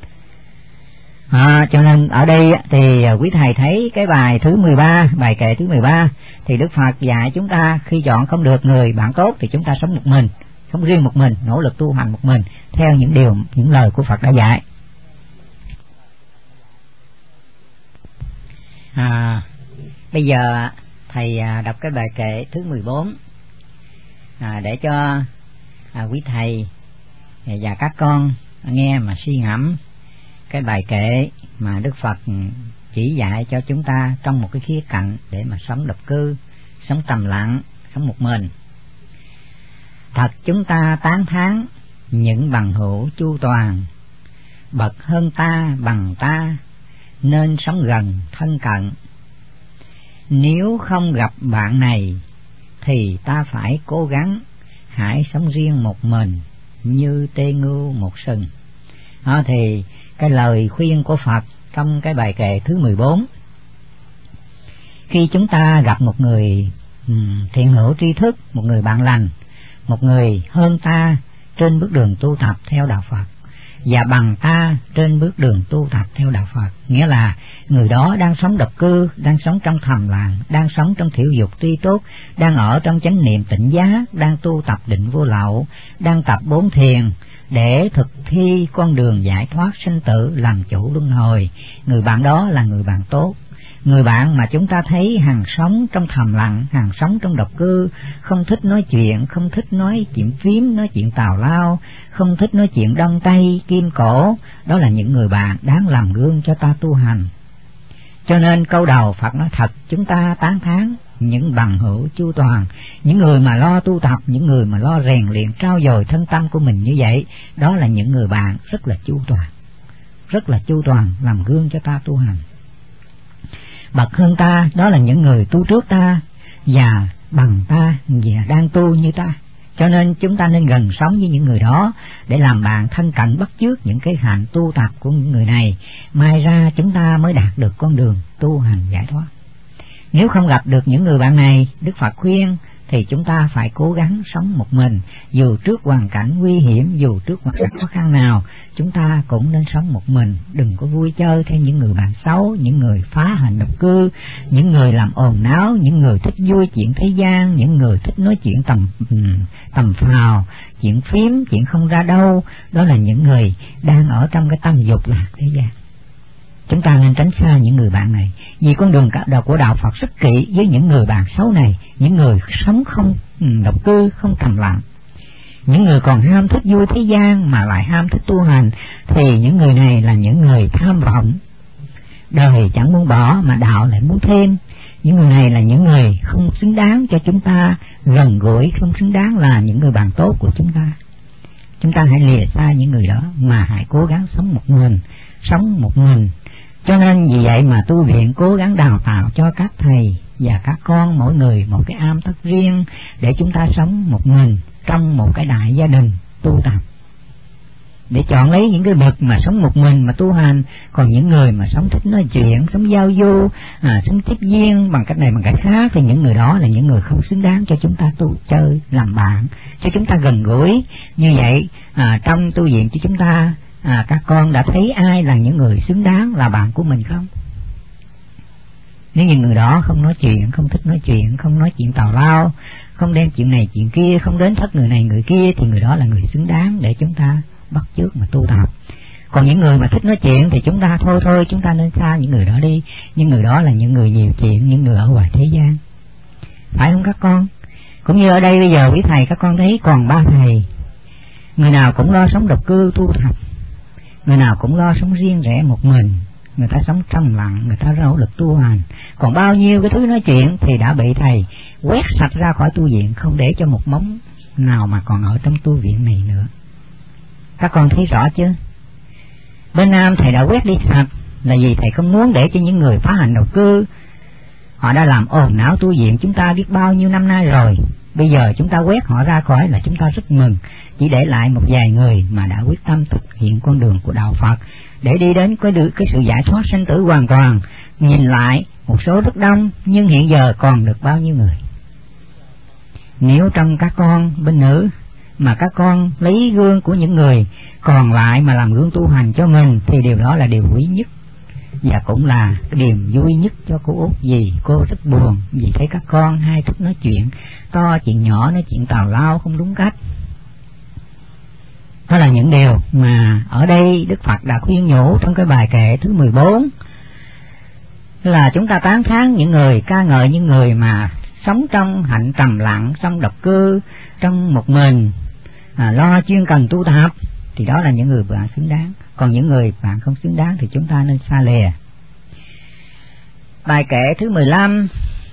Cho nên ở đây thì quý thầy thấy cái bài thứ 13, bài kệ thứ 13, thì Đức Phật dạy chúng ta khi chọn không được người bạn tốt thì chúng ta sống một mình, sống riêng một mình, nỗ lực tu hành một mình theo những lời của Phật đã dạy. Bây giờ thầy đọc cái bài kệ thứ 14 để cho quý thầy và các con nghe mà suy ngẫm cái bài kệ mà Đức Phật chỉ dạy cho chúng ta trong một cái khía cạnh để mà sống độc cư, sống trầm lặng, sống một mình. Thật chúng ta tán thán những bằng hữu chu toàn, bậc hơn ta bằng ta nên sống gần thân cận. Nếu không gặp bạn này thì ta phải cố gắng, hãy sống riêng một mình như tê ngưu một sừng. Thì cái lời khuyên của Phật trong cái bài kệ thứ 14, khi chúng ta gặp một người thiện hữu tri thức, một người bạn lành, một người hơn ta trên bước đường tu tập theo đạo Phật và bằng ta trên bước đường tu tập theo đạo Phật, nghĩa là người đó đang sống độc cư, đang sống trong thầm lặng, đang sống trong thiểu dục tri tốt, đang ở trong chánh niệm tỉnh giác, đang tu tập định vô lậu, đang tập 4 thiền để thực thi con đường giải thoát sinh tử, làm chủ luân hồi. Người bạn đó là người bạn tốt. Người bạn mà chúng ta thấy hằng sống trong thầm lặng, hằng sống trong độc cư, không thích nói chuyện, không thích nói chuyện phím, nói chuyện tào lao, không thích nói chuyện đông tây kim cổ, đó là những người bạn đáng làm gương cho ta tu hành. Cho nên câu đầu Phật nói thật chúng ta tán thán những bằng hữu chu toàn, những người mà lo tu tập, những người mà lo rèn luyện trau dồi thân tâm của mình như vậy, đó là những người bạn rất là chu toàn, làm gương cho ta tu hành. Bậc hơn ta, đó là những người tu trước ta và bằng ta và đang tu như ta. Cho nên chúng ta nên gần sống với những người đó để làm bạn thân cận, bắt chước những cái hạnh tu tập của những người này, mai ra chúng ta mới đạt được con đường tu hành giải thoát. Nếu không gặp được những người bạn này, Đức Phật khuyên thì chúng ta phải cố gắng sống một mình, dù trước hoàn cảnh nguy hiểm, dù trước hoàn cảnh khó khăn nào, chúng ta cũng nên sống một mình, đừng có vui chơi theo những người bạn xấu, những người phá hành độc cư, những người làm ồn náo, những người thích vui chuyện thế gian, những người thích nói chuyện tầm phào, chuyện phím, chuyện không ra đâu. Đó là những người đang ở trong cái tâm dục lạc thế gian. Chúng ta nên tránh xa những người bạn này, vì con đường của đạo Phật rất kỵ với những người bạn xấu này, những người sống không độc cư, không trầm lặng. Những người còn ham thích vui thế gian mà lại ham thích tu hành, thì những người này là những người tham vọng, đời chẳng muốn bỏ mà đạo lại muốn thêm. Những người này là những người không xứng đáng cho chúng ta gần gũi, không xứng đáng là những người bạn tốt của chúng ta. Chúng ta hãy lìa xa những người đó mà hãy cố gắng sống một mình, sống một mình. Cho nên vì vậy mà tu viện cố gắng đào tạo cho các thầy và các con mỗi người một cái am thất riêng để chúng ta sống một mình trong một cái đại gia đình tu tập, để chọn lấy những cái bậc mà sống một mình mà tu hành. Còn những người mà sống thích nói chuyện, sống giao du, sống tiếp duyên bằng cách này bằng cách khác, thì những người đó là những người không xứng đáng cho chúng ta tu chơi làm bạn, cho chúng ta gần gũi. Như vậy trong tu viện của chúng ta, các con đã thấy ai là những người xứng đáng là bạn của mình không? Nếu những người đó không nói chuyện, không thích nói chuyện, không nói chuyện tào lao, không đem chuyện này chuyện kia, không đến thất người này người kia, thì người đó là người xứng đáng để chúng ta bắt chước mà tu tập. Còn những người mà thích nói chuyện thì chúng ta thôi chúng ta nên xa những người đó đi. Nhưng người đó là những người nhiều chuyện, những người ở ngoài thế gian, phải không các con? Cũng như ở đây bây giờ quý thầy các con thấy còn 3 thầy, người nào cũng lo sống độc cư tu tập, người nào cũng lo sống riêng rẽ một mình, người ta sống trầm lặng, người ta nỗ lực tu hành. Còn bao nhiêu cái thứ nói chuyện thì đã bị thầy quét sạch ra khỏi tu viện, không để cho một mống nào mà còn ở trong tu viện này nữa. Các con thấy rõ chứ? Bên Nam thầy đã quét đi sạch là vì thầy không muốn để cho những người phá hành độc cư, họ đã làm ồn náo tu viện chúng ta biết bao nhiêu năm nay rồi. Bây giờ chúng ta quét họ ra khỏi là chúng ta rất mừng, chỉ để lại một vài người mà đã quyết tâm thực hiện con đường của đạo Phật để đi đến cái sự giải thoát sanh tử hoàn toàn. Nhìn lại một số rất đông, nhưng hiện giờ còn được bao nhiêu người? Nếu trong các con bên nữ mà các con lấy gương của những người còn lại mà làm gương tu hành cho mình, thì điều đó là điều quý nhất và cũng là cái niềm vui nhất cho cô Út. Vì cô rất buồn vì thấy các con hay thích nói chuyện to, chuyện nhỏ, nói chuyện tào lao không đúng cách. Đó là những điều mà ở đây Đức Phật đã khuyên nhủ trong cái bài kệ thứ 14, là chúng ta tán thán những người, ca ngợi những người mà sống trong hạnh trầm lặng, sống độc cư, trong một mình, lo chuyên cần tu tập, thì đó là những người bạn xứng đáng. Còn những người bạn không xứng đáng thì chúng ta nên xa lìa. Bài kệ thứ 15,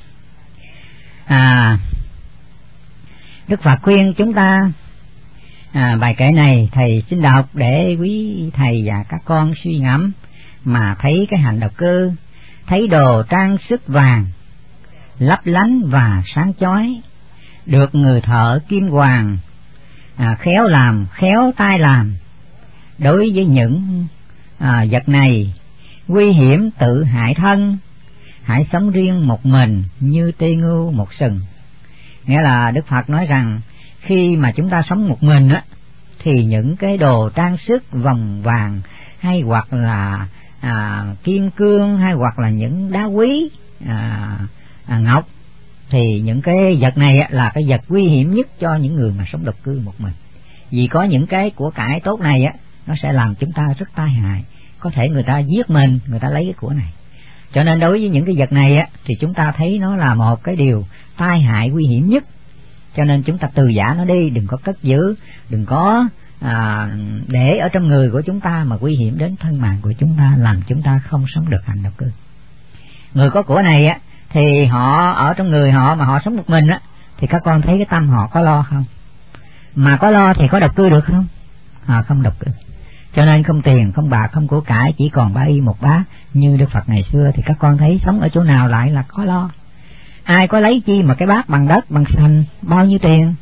Đức Phật khuyên chúng ta, bài kệ này thầy xin đọc để quý thầy và các con suy ngẫm mà thấy cái hạnh độc cư. Thấy đồ trang sức vàng lấp lánh và sáng chói, được người thợ kim hoàng khéo làm, khéo tay làm. Đối với những vật này nguy hiểm tự hại thân, hãy sống riêng một mình như tê ngưu một sừng. Nghĩa là Đức Phật nói rằng khi mà chúng ta sống một mình á, thì những cái đồ trang sức vòng vàng hay hoặc là kim cương hay hoặc là những đá quý, ngọc, thì những cái vật này là cái vật nguy hiểm nhất cho những người mà sống độc cư một mình. Vì có những cái của cải tốt này nó sẽ làm chúng ta rất tai hại, có thể người ta giết mình, người ta lấy cái của này. Cho nên đối với những cái vật này thì chúng ta thấy nó là một cái điều tai hại nguy hiểm nhất. Cho nên chúng ta từ giả nó đi, đừng có cất giữ, đừng có để ở trong người của chúng ta mà nguy hiểm đến thân mạng của chúng ta, làm chúng ta không sống được hạnh độc cư. Người có của này thì họ ở trong người họ mà họ sống một mình thì các con thấy cái tâm họ có lo không? Mà có lo thì có độc cư được không? Không độc cư. Cho nên không tiền, không bạc, không của cải, chỉ còn 3 y 1 bát như Đức Phật ngày xưa, thì các con thấy sống ở chỗ nào lại là có lo. Ai có lấy chi mà cái bát bằng đất, bằng sành, bao nhiêu tiền?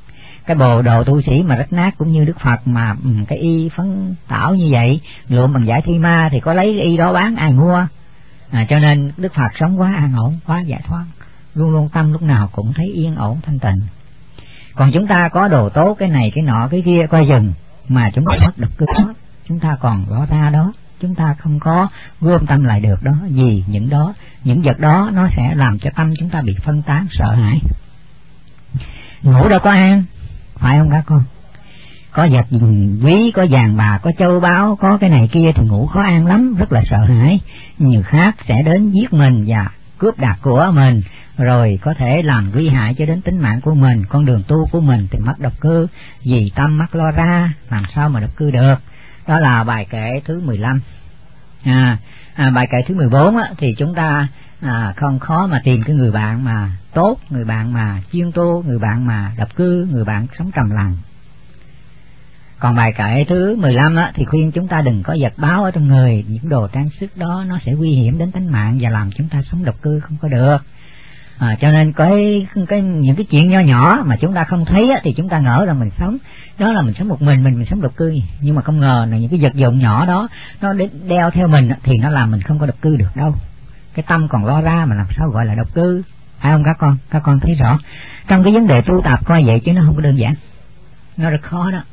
cái bộ đồ tu sĩ mà rách nát cũng như Đức Phật mà cái y phấn tảo như vậy, lụm bằng vải thi ma thì có lấy cái y đó bán ai mua. Cho nên Đức Phật sống quá an ổn, quá giải thoát, luôn luôn tâm lúc nào cũng thấy yên ổn thanh tịnh. Còn chúng ta có đồ tốt cái này cái nọ cái kia coi chừng mà chúng ta mất độc cư đó, chúng ta còn lo ta đó, chúng ta không có gom tâm lại được đó. Vì những vật đó nó sẽ làm cho tâm chúng ta bị phân tán, sợ hãi. Ngủ đâu có an, phải không các con? Có vật quý, có vàng bạc, có châu báu, có cái này kia thì ngủ khó an lắm, rất là sợ hãi. Nhiều khác sẽ đến giết mình và cướp đoạt của mình, rồi có thể làm nguy hại cho đến tính mạng của mình, con đường tu của mình thì mất độc cư. Vì tâm mắc lo ra, làm sao mà độc cư được? Đó là bài kệ thứ 15. Bài kệ thứ 14 thì chúng ta không khó mà tìm cái người bạn mà tốt, người bạn mà chuyên tu, người bạn mà độc cư, người bạn sống trầm lặng. Còn bài kệ thứ 15 thì khuyên chúng ta đừng có vật báo ở trong người, những đồ trang sức đó nó sẽ nguy hiểm đến tính mạng và làm chúng ta sống độc cư không có được. Cho nên những cái chuyện nho nhỏ mà chúng ta không thấy thì chúng ta ngỡ rằng mình sống, đó là mình sống một mình sống độc cư, nhưng mà không ngờ là những cái vật dụng nhỏ đó nó đeo theo mình thì nó làm mình không có độc cư được đâu. Cái tâm còn lo ra mà làm sao gọi là độc cư, phải không các con thấy rõ trong cái vấn đề tu tập coi vậy chứ nó không có đơn giản, nó rất khó đó.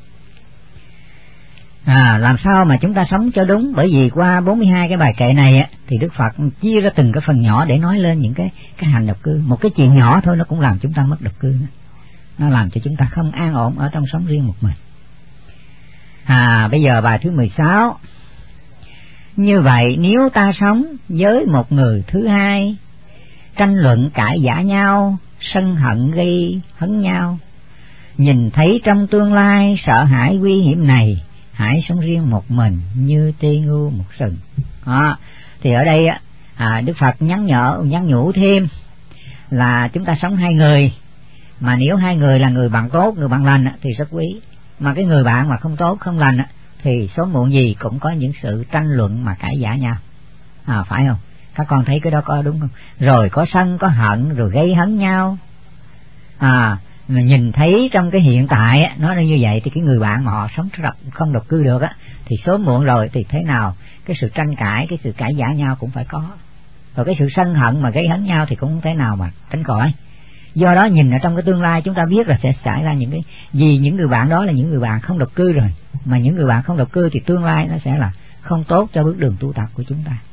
Làm sao mà chúng ta sống cho đúng, bởi vì qua 42 cái bài kệ này thì Đức Phật chia ra từng cái phần nhỏ để nói lên những cái hành độc cư. Một cái chuyện nhỏ thôi nó cũng làm chúng ta mất độc cư nữa. Nó làm cho chúng ta không an ổn ở trong sống riêng một mình. Bây giờ bài thứ 16. Như vậy nếu ta sống với một người thứ hai, tranh luận cãi vã nhau, sân hận gây hấn nhau, nhìn thấy trong tương lai sợ hãi nguy hiểm này, hãy sống riêng một mình như tê ngu một sừng. Thì ở đây Đức Phật nhắn nhủ thêm là chúng ta sống hai người, mà nếu hai người là người bạn tốt, người bạn lành thì rất quý, mà cái người bạn mà không tốt, không lành thì sớm muộn gì cũng có những sự tranh luận mà cãi vã nhau, phải không? Các con thấy cái đó có đúng không? Rồi có sân, có hận, rồi gây hấn nhau. Mà nhìn thấy trong cái hiện tại nó như vậy thì cái người bạn mà họ sống không độc cư được thì sớm muộn rồi thì thế nào cái sự tranh cãi, cái sự cãi vã nhau cũng phải có, rồi cái sự sân hận mà gây hấn nhau thì cũng không thể nào mà tránh khỏi. Do đó nhìn ở trong cái tương lai chúng ta biết là sẽ xảy ra những cái vì những người bạn đó là những người bạn không độc cư rồi, mà những người bạn không độc cư thì tương lai nó sẽ là không tốt cho bước đường tu tập của chúng ta.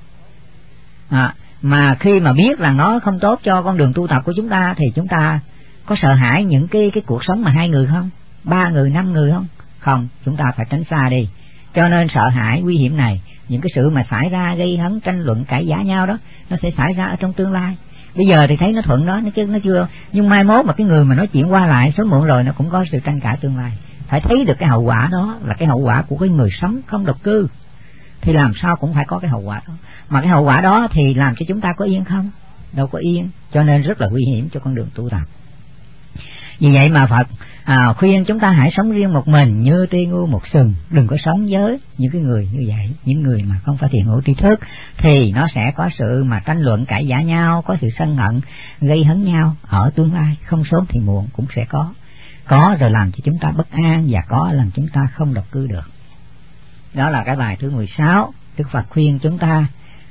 Mà khi mà biết là nó không tốt cho con đường tu tập của chúng ta thì chúng ta có sợ hãi những cái cuộc sống mà hai người không, 3 người, 5 người không? Không, chúng ta phải tránh xa đi. Cho nên sợ hãi nguy hiểm này, những cái sự mà xảy ra gây hấn tranh luận cãi vã nhau đó, nó sẽ xảy ra ở trong tương lai. Bây giờ thì thấy nó thuận đó, nó chưa, nhưng mai mốt mà cái người mà nói chuyện qua lại sớm muộn rồi nó cũng có sự tranh cãi tương lai. Phải thấy được cái hậu quả đó là cái hậu quả của cái người sống không độc cư, thì làm sao cũng phải có cái hậu quả đó. Mà cái hậu quả đó thì làm cho chúng ta có yên không? Đâu có yên, cho nên rất là nguy hiểm cho con đường tu tập. Vì vậy mà Phật khuyên chúng ta hãy sống riêng một mình như tê ngu một sừng, đừng có sống với những cái người như vậy, những người mà không phải thiện hữu tri thức, thì nó sẽ có sự mà tranh luận cãi vã nhau, có sự sân hận gây hấn nhau ở tương lai, không sớm thì muộn cũng sẽ có rồi làm cho chúng ta bất an và có làm chúng ta không độc cư được. Đó là cái bài thứ 16. Đức Phật khuyên chúng ta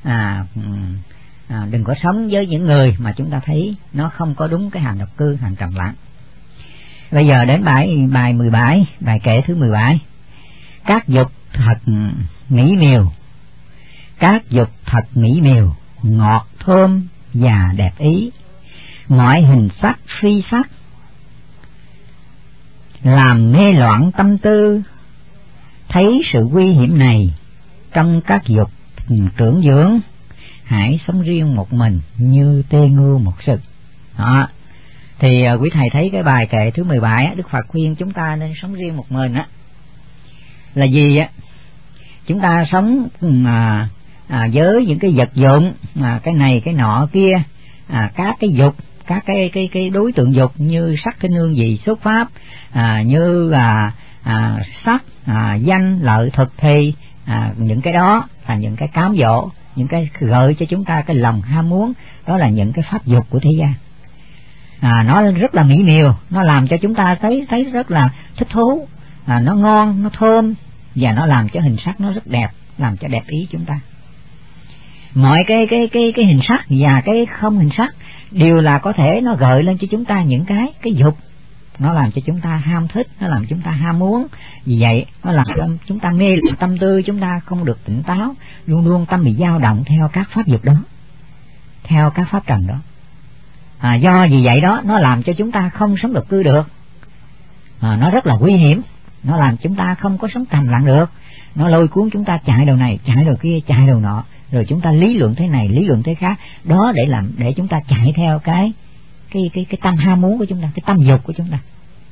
đừng có sống với những người mà chúng ta thấy nó không có đúng cái hành độc cư, hành trầm lặng. Bây giờ đến bài 17, bài kệ thứ 17. Các dục thật mỹ miều, các dục thật mỹ miều, ngọt thơm và đẹp ý, mọi hình sắc phi sắc, làm mê loạn tâm tư, thấy sự nguy hiểm này trong các dục tưởng dưỡng, hãy sống riêng một mình như tê ngu một sừng. Thì quý thầy thấy cái bài kệ thứ 17 Đức Phật khuyên chúng ta nên sống riêng một mình là gì chúng ta sống với những cái vật dụng cái này cái nọ kia, các cái dục, các cái đối tượng dục như sắc thanh hương vị xuất pháp, như là sắc, danh, lợi, thực thi, những cái đó là những cái cám dỗ, những cái gợi cho chúng ta cái lòng ham muốn, đó là những cái pháp dục của thế gian. Nó rất là mỹ miều, nó làm cho chúng ta thấy rất là thích thú, nó ngon, nó thơm, và nó làm cho hình sắc nó rất đẹp, làm cho đẹp ý chúng ta. Mọi cái hình sắc và cái không hình sắc đều là có thể nó gợi lên cho chúng ta những cái dục, nó làm cho chúng ta ham thích, nó làm chúng ta ham muốn. Vì vậy nó làm cho chúng ta mê tâm tư, chúng ta không được tỉnh táo, luôn luôn tâm bị dao động theo các pháp dục đó, theo các pháp trần đó. Do vì vậy đó, nó làm cho chúng ta không sống độc cư được. Nó rất là nguy hiểm, nó làm chúng ta không có sống trầm lặng được. Nó lôi cuốn chúng ta chạy đầu này, chạy đầu kia, chạy đầu nọ, rồi chúng ta lý luận thế này, lý luận thế khác, đó để chúng ta chạy theo cái tâm ham muốn của chúng ta, cái tâm dục của chúng ta.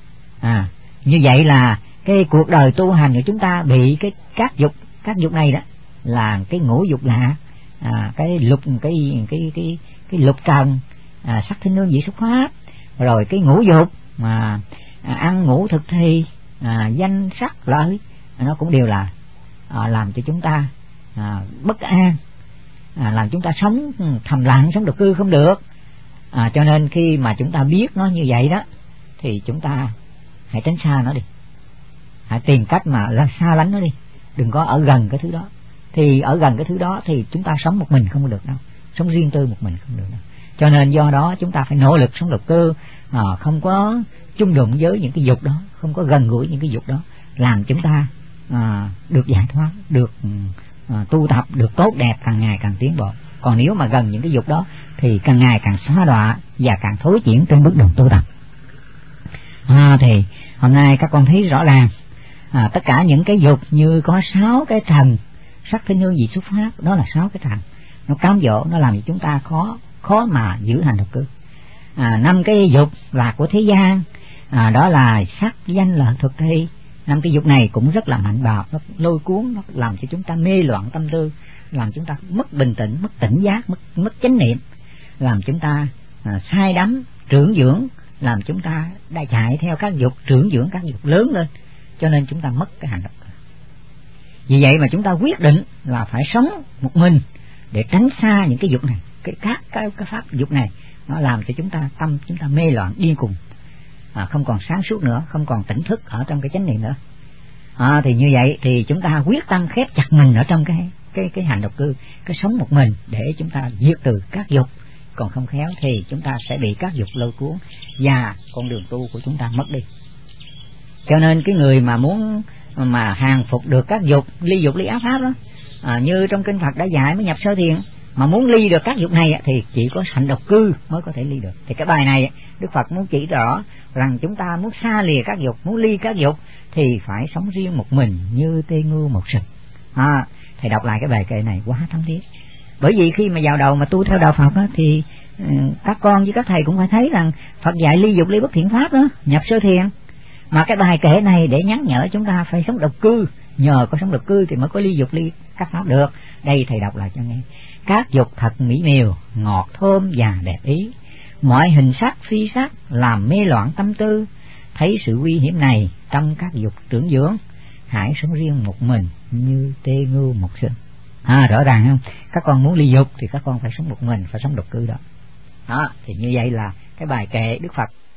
Như vậy là cái cuộc đời tu hành của chúng ta bị các dục này đó, là cái ngũ dục lạ, cái lục trần, sắc thinh hương vị xúc pháp, rồi cái ngũ dục mà ăn ngủ thực thi, danh sắc lợi, nó cũng đều là làm cho chúng ta bất an, làm chúng ta sống thầm lặng, sống độc cư không được. Cho nên khi mà chúng ta biết nó như vậy đó, thì chúng ta hãy tránh xa nó đi, hãy tìm cách mà xa lánh nó đi, đừng có ở gần cái thứ đó. Thì ở gần cái thứ đó thì chúng ta sống một mình không được đâu, sống riêng tư một mình không được đâu. Cho nên do đó chúng ta phải nỗ lực sống độc cư, không có chung đụng với những cái dục đó, không có gần gũi những cái dục đó, làm chúng ta được giải thoát, được tu tập, được tốt đẹp, càng ngày càng tiến bộ. Còn nếu mà gần những cái dục đó thì càng ngày càng xóa đọa và càng thối chuyển trên bước đường tu tập. Thì hôm nay các con thấy rõ ràng, tất cả những cái dục như có 6 cái trần, sắc thinh hương vị xúc pháp, đó là 6 cái trần, nó cám dỗ, nó làm cho chúng ta khó mà giữ hành độc cư. 5 cái dục là của thế gian, đó là sắc danh lợi thực thi. 5 cái dục này cũng rất là mạnh bạo, nó lôi cuốn, nó làm cho chúng ta mê loạn tâm tư, làm chúng ta mất bình tĩnh, mất tỉnh giác, mất chánh niệm, làm chúng ta sai đắm, trưởng dưỡng, làm chúng ta đã chạy theo các dục, trưởng dưỡng các dục lớn lên, cho nên chúng ta mất cái hành độc cư. Vì vậy mà chúng ta quyết định là phải sống một mình để tránh xa những cái dục này, các pháp dục này, nó làm cho tâm chúng ta mê loạn điên cuồng, không còn sáng suốt nữa, không còn tỉnh thức ở trong cái chánh niệm nữa. Thì như vậy thì chúng ta quyết tâm khép chặt mình ở trong cái hành độc cư, cái sống một mình để chúng ta diệt trừ các dục. Còn không khéo thì chúng ta sẽ bị các dục lôi cuốn và con đường tu của chúng ta mất đi. Cho nên cái người mà muốn mà hàng phục được các dục, ly dục ly ác pháp đó, như trong kinh Phật đã dạy mới nhập sơ thiền, mà muốn ly được các dục này thì chỉ có hành độc cư mới có thể ly được. Thì cái bài này Đức Phật muốn chỉ rõ rằng chúng ta muốn xa lìa các dục, muốn ly các dục thì phải sống riêng một mình như tê ngưu một sừng. Thầy đọc lại cái bài kệ này quá thấm thiết. Bởi vì khi mà vào đầu mà tu theo đạo Phật đó, thì các con với các thầy cũng phải thấy rằng Phật dạy ly dục ly bất thiện pháp đó, nhập sơ thiền. Mà cái bài kệ này để nhắc nhở chúng ta phải sống độc cư, nhờ có sống độc cư thì mới có ly dục ly các pháp được. Đây thầy đọc lại cho nghe. Các dục thật mỹ miều, ngọt thơm và đẹp ý, mọi hình sắc phi sắc làm mê loạn tâm tư. Thấy sự nguy hiểm này trong các dục trưởng dưỡng, hãy sống riêng một mình như tê ngưu một sừng. Rõ ràng không? Các con muốn ly dục thì các con phải sống một mình, phải sống độc cư đó. Thì như vậy là cái bài kệ Đức Phật